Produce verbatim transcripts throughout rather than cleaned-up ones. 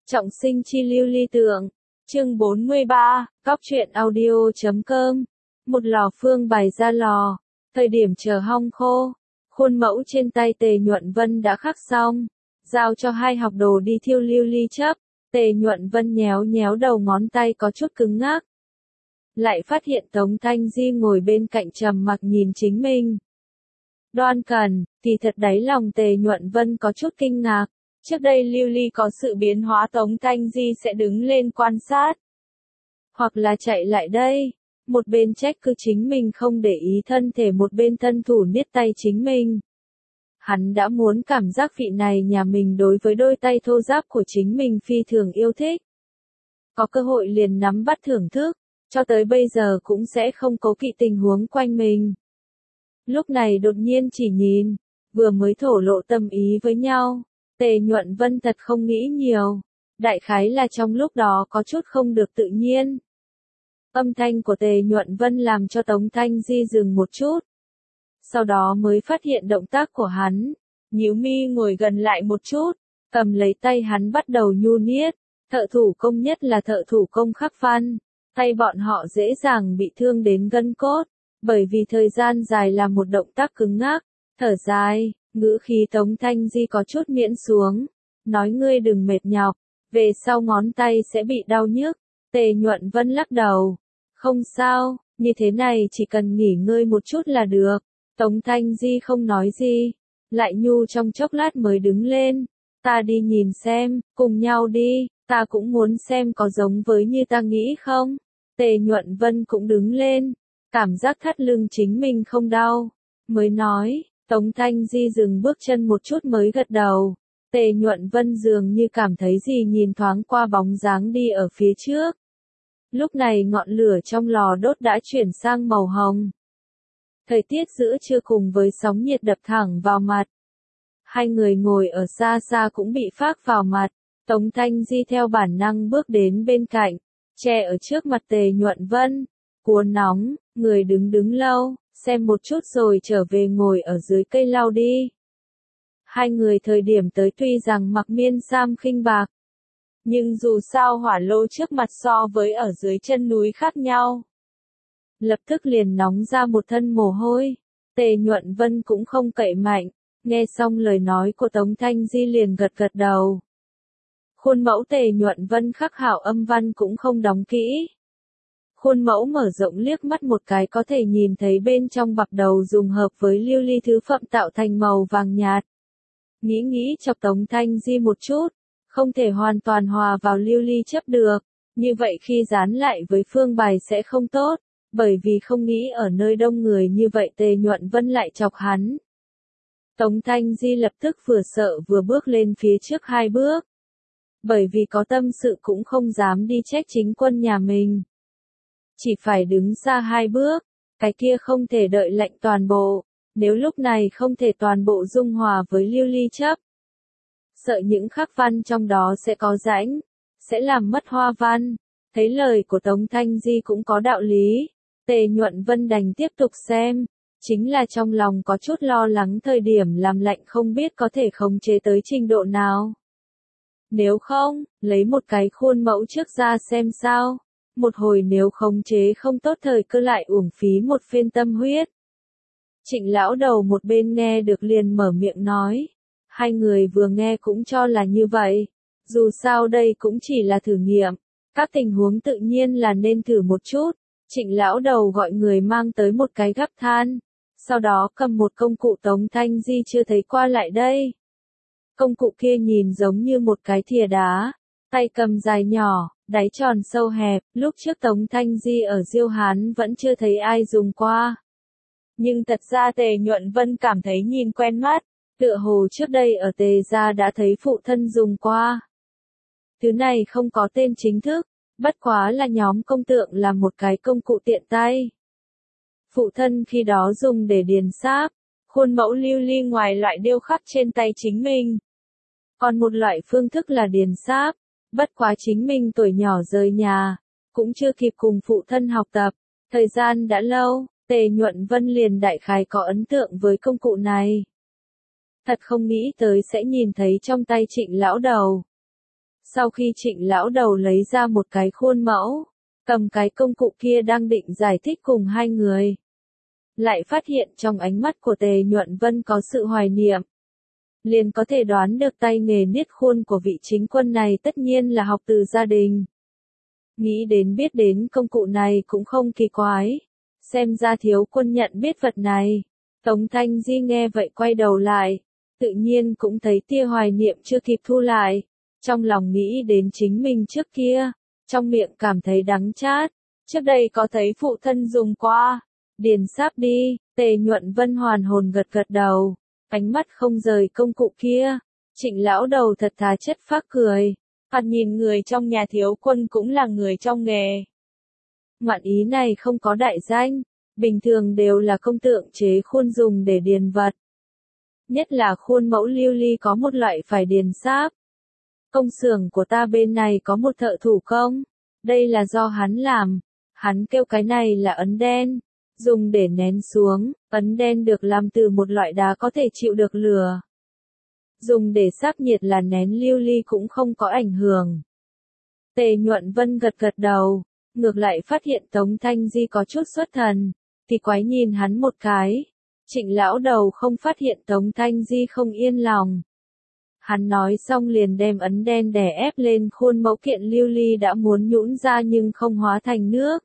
Trọng sinh chi lưu ly tượng. Chương bốn mươi ba, Cóc truyện audio chấm com. Một lò phương bày ra lò. Thời điểm chờ hong khô. Khuôn mẫu trên tay Tề Nhuận Vân đã khắc xong. Giao cho hai học đồ đi thiêu lưu ly chấp. Tề Nhuận Vân nhéo nhéo đầu ngón tay có chút cứng ngắc. Lại phát hiện Tống Thanh Di ngồi bên cạnh trầm mặc nhìn chính mình. Đoan Cần, thì thật đáy lòng Tề Nhuận Vân có chút kinh ngạc. Trước đây lưu ly có sự biến hóa Tống Thanh Di sẽ đứng lên quan sát. Hoặc là chạy lại đây. Một bên trách cứ chính mình không để ý thân thể, một bên thân thủ niết tay chính mình. Hắn đã muốn cảm giác vị này nhà mình đối với đôi tay thô ráp của chính mình phi thường yêu thích. Có cơ hội liền nắm bắt thưởng thức, cho tới bây giờ cũng sẽ không cố kỵ tình huống quanh mình. Lúc này đột nhiên chỉ nhìn, vừa mới thổ lộ tâm ý với nhau. Tề Nhuận Vân thật không nghĩ nhiều, đại khái là trong lúc đó có chút không được tự nhiên. Âm thanh của Tề Nhuận Vân làm cho Tống Thanh Di dừng một chút. Sau đó mới phát hiện động tác của hắn, nhíu mi ngồi gần lại một chút, cầm lấy tay hắn bắt đầu nhu niết. Thợ thủ công, nhất là thợ thủ công khắc văn, tay bọn họ dễ dàng bị thương đến gân cốt, bởi vì thời gian dài làm một động tác cứng ngắc. Thở dài, ngữ khí Tống Thanh Di có chút miễn xuống, nói ngươi đừng mệt nhọc, về sau ngón tay sẽ bị đau nhức. Tề Nhuận Vân lắc đầu, không sao, như thế này chỉ cần nghỉ ngơi một chút là được. Tống Thanh Di không nói gì, lại nhu trong chốc lát mới đứng lên, ta đi nhìn xem, cùng nhau đi, ta cũng muốn xem có giống với như ta nghĩ không. Tề Nhuận Vân cũng đứng lên, cảm giác thắt lưng chính mình không đau, mới nói. Tống Thanh Di dừng bước chân một chút mới gật đầu. Tề Nhuận Vân dường như cảm thấy gì, nhìn thoáng qua bóng dáng đi ở phía trước. Lúc này ngọn lửa trong lò đốt đã chuyển sang màu hồng. Thời tiết giữa trưa cùng với sóng nhiệt đập thẳng vào mặt. Hai người ngồi ở xa xa cũng bị phác vào mặt. Tống Thanh Di theo bản năng bước đến bên cạnh, che ở trước mặt Tề Nhuận Vân. Cuốn nóng, người đứng đứng lâu, xem một chút rồi trở về ngồi ở dưới cây lau đi. Hai người thời điểm tới tuy rằng mặc miên sam khinh bạc, nhưng dù sao hỏa lô trước mặt so với ở dưới chân núi khác nhau. Lập tức liền nóng ra một thân mồ hôi. Tề Nhuận Vân cũng không cậy mạnh, nghe xong lời nói của Tống Thanh Di liền gật gật đầu. Khuôn mẫu Tề Nhuận Vân khắc hảo âm văn cũng không đóng kỹ. Khuôn mẫu mở rộng liếc mắt một cái có thể nhìn thấy bên trong bạc đầu dùng hợp với lưu ly thứ phẩm tạo thành màu vàng nhạt. Nghĩ nghĩ chọc Tống Thanh Di một chút, không thể hoàn toàn hòa vào lưu ly chấp được, như vậy khi dán lại với phương bài sẽ không tốt, bởi vì không nghĩ ở nơi đông người như vậy Tề Nhuận Vân lại chọc hắn. Tống Thanh Di lập tức vừa sợ vừa bước lên phía trước hai bước. Bởi vì có tâm sự cũng không dám đi trách chính quân nhà mình. Chỉ phải đứng xa hai bước, cái kia không thể đợi lệnh toàn bộ, nếu lúc này không thể toàn bộ dung hòa với lưu ly chấp. Sợ những khắc văn trong đó sẽ có rãnh, sẽ làm mất hoa văn. Thấy lời của Tống Thanh Di cũng có đạo lý, Tề Nhuận Vân đành tiếp tục xem, chính là trong lòng có chút lo lắng thời điểm làm lạnh không biết có thể khống chế tới trình độ nào. Nếu không, lấy một cái khuôn mẫu trước ra xem sao. Một hồi nếu khống chế không tốt thời cơ lại uổng phí một phen tâm huyết. Trịnh lão đầu một bên nghe được liền mở miệng nói. Hai người vừa nghe cũng cho là như vậy. Dù sao đây cũng chỉ là thử nghiệm. Các tình huống tự nhiên là nên thử một chút. Trịnh lão đầu gọi người mang tới một cái gắp than. Sau đó cầm một công cụ Tống Thanh Di chưa thấy qua lại đây. Công cụ kia nhìn giống như một cái thìa đá. Tay cầm dài nhỏ, đáy tròn sâu hẹp, lúc trước Tống Thanh Di ở Diêu Hán vẫn chưa thấy ai dùng qua. Nhưng thật ra Tề Nhuận Vân cảm thấy nhìn quen mắt, tựa hồ trước đây ở Tề gia đã thấy phụ thân dùng qua. Thứ này không có tên chính thức, bất quá là nhóm công tượng làm một cái công cụ tiện tay. Phụ thân khi đó dùng để điền sáp, khuôn mẫu lưu ly ngoài loại điêu khắc trên tay chính mình. Còn một loại phương thức là điền sáp. Bất quá chính mình tuổi nhỏ rời nhà, cũng chưa kịp cùng phụ thân học tập, thời gian đã lâu, Tề Nhuận Vân liền đại khái có ấn tượng với công cụ này. Thật không nghĩ tới sẽ nhìn thấy trong tay Trịnh lão đầu. Sau khi Trịnh lão đầu lấy ra một cái khuôn mẫu, cầm cái công cụ kia đang định giải thích cùng hai người, lại phát hiện trong ánh mắt của Tề Nhuận Vân có sự hoài niệm. Liền có thể đoán được tay nghề niết khuôn của vị chính quân này tất nhiên là học từ gia đình. Nghĩ đến biết đến công cụ này cũng không kỳ quái. Xem ra thiếu quân nhận biết vật này. Tống Thanh Di nghe vậy quay đầu lại. Tự nhiên cũng thấy tia hoài niệm chưa kịp thu lại. Trong lòng nghĩ đến chính mình trước kia. Trong miệng cảm thấy đắng chát. Trước đây có thấy phụ thân dùng qua. Điền sáp đi. Tề Nhuận Vân hoàn hồn gật gật đầu. Ánh mắt không rời công cụ kia. Trịnh lão đầu thật thà chất phác cười. Thoạt nhìn người trong nhà thiếu quân cũng là người trong nghề. Ngoạn ý này không có đại danh. Bình thường đều là công tượng chế khuôn dùng để điền vật. Nhất là khuôn mẫu lưu ly có một loại phải điền sáp. Công xưởng của ta bên này có một thợ thủ công. Đây là do hắn làm. Hắn kêu cái này là ấn đen. Dùng để nén xuống, ấn đen được làm từ một loại đá có thể chịu được lửa. Dùng để sáp nhiệt là nén lưu ly cũng không có ảnh hưởng. Tề Nhuận Vân gật gật đầu, ngược lại phát hiện Tống Thanh Di có chút xuất thần, thì quái nhìn hắn một cái. Trịnh lão đầu không phát hiện Tống Thanh Di không yên lòng. Hắn nói xong liền đem ấn đen đè ép lên khuôn mẫu kiện lưu ly đã muốn nhũn ra nhưng không hóa thành nước.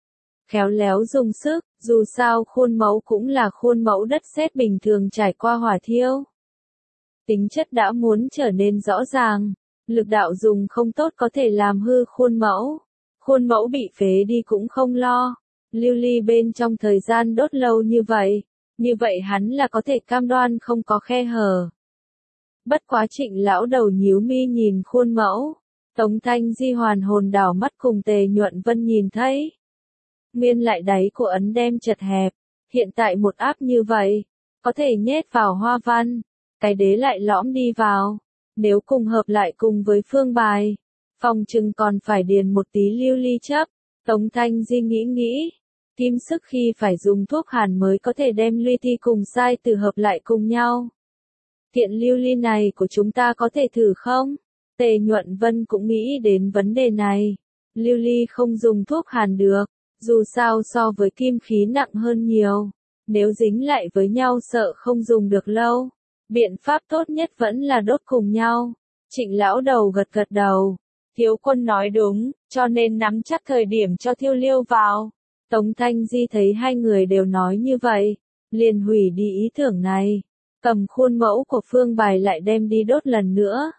Khéo léo dùng sức, dù sao khuôn mẫu cũng là khuôn mẫu đất sét bình thường trải qua hỏa thiêu. Tính chất đã muốn trở nên rõ ràng, lực đạo dùng không tốt có thể làm hư khuôn mẫu. Khuôn mẫu bị phế đi cũng không lo. Lưu ly bên trong thời gian đốt lâu như vậy, như vậy hắn là có thể cam đoan không có khe hở. Bất quá Trịnh lão đầu nhíu mi nhìn khuôn mẫu, Tống Thanh Di hoàn hồn đảo mắt cùng Tề Nhuận Vân nhìn thấy. Nguyên lại đáy của ấn đem chật hẹp, hiện tại một áp như vậy, có thể nhét vào hoa văn, cái đế lại lõm đi vào, nếu cùng hợp lại cùng với phương bài, phòng chừng còn phải điền một tí lưu ly chấp. Tống Thanh Di nghĩ nghĩ, kim sức khi phải dùng thuốc hàn mới có thể đem ly thi cùng sai từ hợp lại cùng nhau. Kiện lưu ly này của chúng ta có thể thử không? Tề Nhuận Vân cũng nghĩ đến vấn đề này, lưu ly không dùng thuốc hàn được. Dù sao so với kim khí nặng hơn nhiều, nếu dính lại với nhau sợ không dùng được lâu. Biện pháp tốt nhất vẫn là đốt cùng nhau. Trịnh lão đầu gật gật đầu. Thiếu quân nói đúng, cho nên nắm chắc thời điểm cho thiêu liêu vào. Tống Thanh Di thấy hai người đều nói như vậy, liền hủy đi ý tưởng này. Cầm khuôn mẫu của phương bài lại đem đi đốt lần nữa.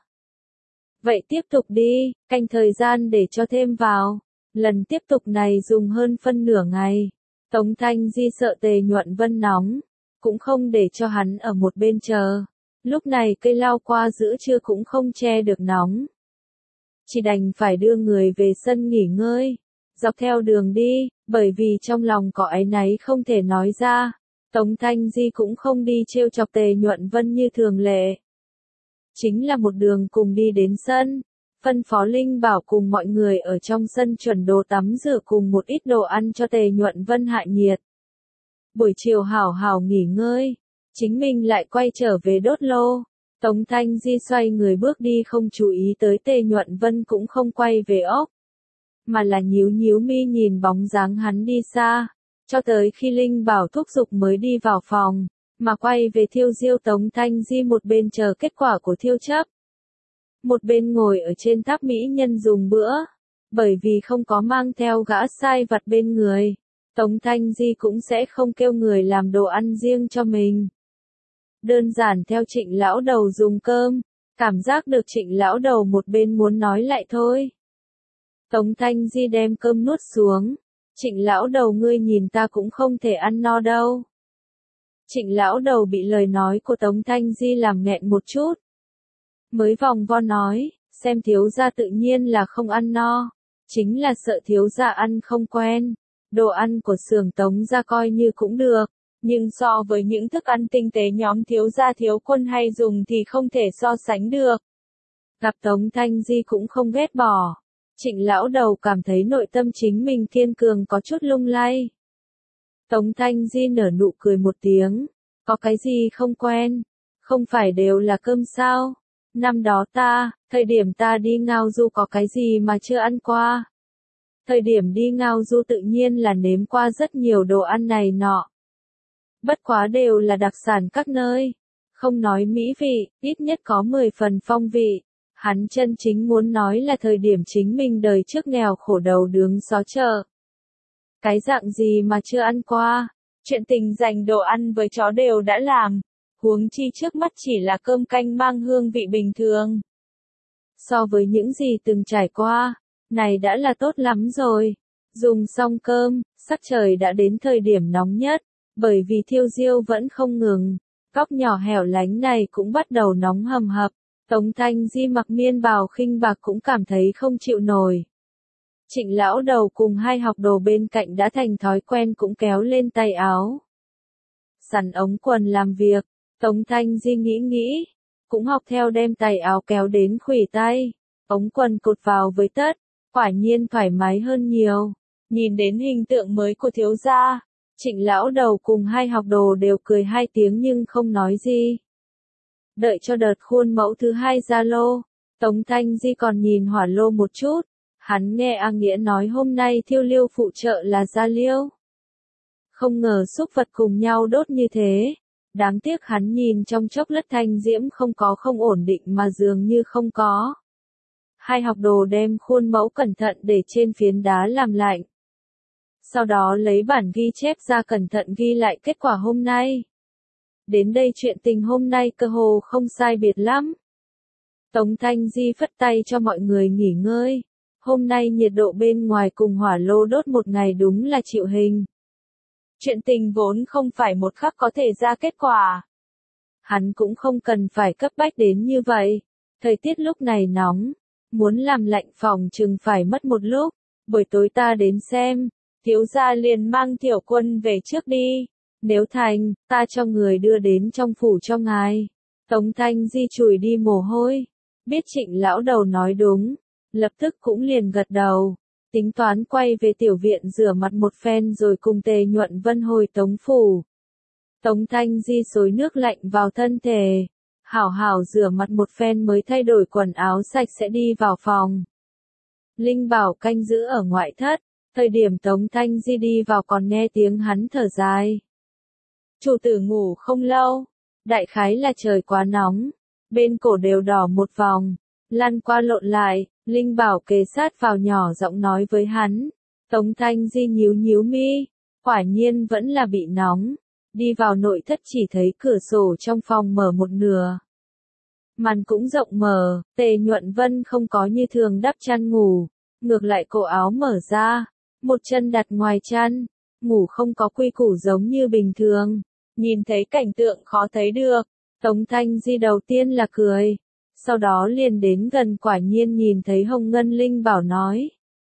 Vậy tiếp tục đi, canh thời gian để cho thêm vào. Lần tiếp tục này dùng hơn phân nửa ngày. Tống Thanh Di sợ Tề Nhuận Vân nóng, cũng không để cho hắn ở một bên chờ. Lúc này cây lao qua giữa trưa cũng không che được nóng. Chỉ đành phải đưa người về sân nghỉ ngơi, dọc theo đường đi, bởi vì trong lòng có áy náy không thể nói ra. Tống Thanh Di cũng không đi trêu chọc Tề Nhuận Vân như thường lệ. Chính là một đường cùng đi đến sân. Phân phó Linh Bảo cùng mọi người ở trong sân chuẩn đồ tắm rửa cùng một ít đồ ăn cho Tề Nhuận Vân hạ nhiệt. Buổi chiều hảo hảo nghỉ ngơi, chính mình lại quay trở về đốt lô. Tống Thanh Di xoay người bước đi không chú ý tới Tề Nhuận Vân cũng không quay về ốc, mà là nhíu nhíu mi nhìn bóng dáng hắn đi xa, cho tới khi Linh Bảo thúc giục mới đi vào phòng, mà quay về thiêu diêu. Tống Thanh Di một bên chờ kết quả của thiêu chấp, một bên ngồi ở trên tháp mỹ nhân dùng bữa, bởi vì không có mang theo gã sai vặt bên người, Tống Thanh Di cũng sẽ không kêu người làm đồ ăn riêng cho mình. Đơn giản theo Trịnh lão đầu dùng cơm, cảm giác được Trịnh lão đầu một bên muốn nói lại thôi. Tống Thanh Di đem cơm nuốt xuống, Trịnh lão đầu ngươi nhìn ta cũng không thể ăn no đâu. Trịnh lão đầu bị lời nói của Tống Thanh Di làm nghẹn một chút. Mới vòng vo nói, xem thiếu gia tự nhiên là không ăn no, chính là sợ thiếu gia ăn không quen. Đồ ăn của xưởng Tống gia coi như cũng được, nhưng so với những thức ăn tinh tế nhóm thiếu gia thiếu quân hay dùng thì không thể so sánh được. Gặp Tống Thanh Di cũng không ghét bỏ. Trịnh lão đầu cảm thấy nội tâm chính mình kiên cường có chút lung lay. Tống Thanh Di nở nụ cười một tiếng, có cái gì không quen, không phải đều là cơm sao? Năm đó ta, thời điểm ta đi ngao du có cái gì mà chưa ăn qua. Thời điểm đi ngao du tự nhiên là nếm qua rất nhiều đồ ăn này nọ. Bất quá đều là đặc sản các nơi. Không nói mỹ vị, ít nhất có mười phần phong vị. Hắn chân chính muốn nói là thời điểm chính mình đời trước nghèo khổ đầu đứng xó chợ. Cái dạng gì mà chưa ăn qua, chuyện tình dành đồ ăn với chó đều đã làm, huống chi trước mắt chỉ là cơm canh mang hương vị bình thường. So với những gì từng trải qua, này đã là tốt lắm rồi. Dùng xong cơm, sắc trời đã đến thời điểm nóng nhất, bởi vì thiêu diêu vẫn không ngừng. Góc nhỏ hẻo lánh này cũng bắt đầu nóng hầm hập. Tống Thanh Di mặc miên bào khinh bạc cũng cảm thấy không chịu nổi. Trịnh lão đầu cùng hai học đồ bên cạnh đã thành thói quen cũng kéo lên tay áo. Sắn ống quần làm việc, Tống Thanh Di nghĩ nghĩ, cũng học theo đem tay áo kéo đến khuỷu tay, ống quần cột vào với tất, quả nhiên thoải mái hơn nhiều. Nhìn đến hình tượng mới của thiếu gia, Trịnh lão đầu cùng hai học đồ đều cười hai tiếng nhưng không nói gì. Đợi cho đợt khuôn mẫu thứ hai ra lô, Tống Thanh Di còn nhìn hỏa lô một chút, hắn nghe A Nghĩa nói hôm nay thiêu liêu phụ trợ là gia liêu. Không ngờ xúc vật cùng nhau đốt như thế, đáng tiếc hắn nhìn trong chốc lát thanh diễm không có không ổn định mà dường như không có. Hai học đồ đem khuôn mẫu cẩn thận để trên phiến đá làm lạnh. Sau đó lấy bản ghi chép ra cẩn thận ghi lại kết quả hôm nay. Đến đây chuyện tình hôm nay cơ hồ không sai biệt lắm. Tống Thanh Di phất tay cho mọi người nghỉ ngơi. Hôm nay nhiệt độ bên ngoài cùng hỏa lô đốt một ngày đúng là chịu hình. Chuyện tình vốn không phải một khắc có thể ra kết quả. Hắn cũng không cần phải cấp bách đến như vậy. Thời tiết lúc này nóng, muốn làm lạnh phòng chừng phải mất một lúc. Buổi tối ta đến xem, thiếu gia liền mang tiểu quân về trước đi. Nếu thành, ta cho người đưa đến trong phủ cho ngài. Tống Thanh Di chùi đi mồ hôi. Biết Trịnh lão đầu nói đúng, lập tức cũng liền gật đầu. Tính toán quay về tiểu viện rửa mặt một phen rồi cùng Tề Nhuận Vân hồi Tống phủ. Tống Thanh Di xối nước lạnh vào thân thể. Hảo hảo rửa mặt một phen mới thay đổi quần áo sạch sẽ đi vào phòng. Linh Bảo canh giữ ở ngoại thất. Thời điểm Tống Thanh Di đi vào còn nghe tiếng hắn thở dài. Chủ tử ngủ không lâu, đại khái là trời quá nóng, bên cổ đều đỏ một vòng, lăn qua lộn lại, Linh Bảo kề sát vào nhỏ giọng nói với hắn. Tống Thanh Di nhíu nhíu mi, quả nhiên vẫn là bị nóng, đi vào nội thất chỉ thấy cửa sổ trong phòng mở một nửa. Màn cũng rộng mở, Tề Nhuận Vân không có như thường đắp chăn ngủ, ngược lại cổ áo mở ra, một chân đặt ngoài chăn, ngủ không có quy củ giống như bình thường. Nhìn thấy cảnh tượng khó thấy được, Tống Thanh Di đầu tiên là cười, sau đó liền đến gần quả nhiên nhìn thấy Hồng Ngân Linh Bảo nói.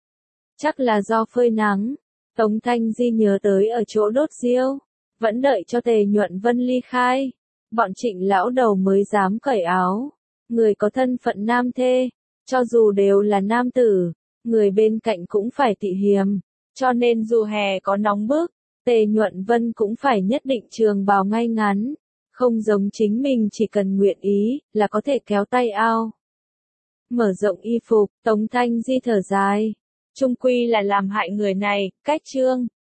Chắc là do phơi nắng, Tống Thanh Di nhớ tới ở chỗ đốt diêu, vẫn đợi cho Tề Nhuận Vân ly khai, bọn Trịnh lão đầu mới dám cởi áo, người có thân phận nam thê, cho dù đều là nam tử, người bên cạnh cũng phải tị hiềm, cho nên dù hè có nóng bức, Tề Nhuận Vân cũng phải nhất định trường bào ngay ngắn, không giống chính mình chỉ cần nguyện ý, là có thể kéo tay ao. Mở rộng y phục, Tống Thanh Di thở dài. Trung quy là làm hại người này, cách trương,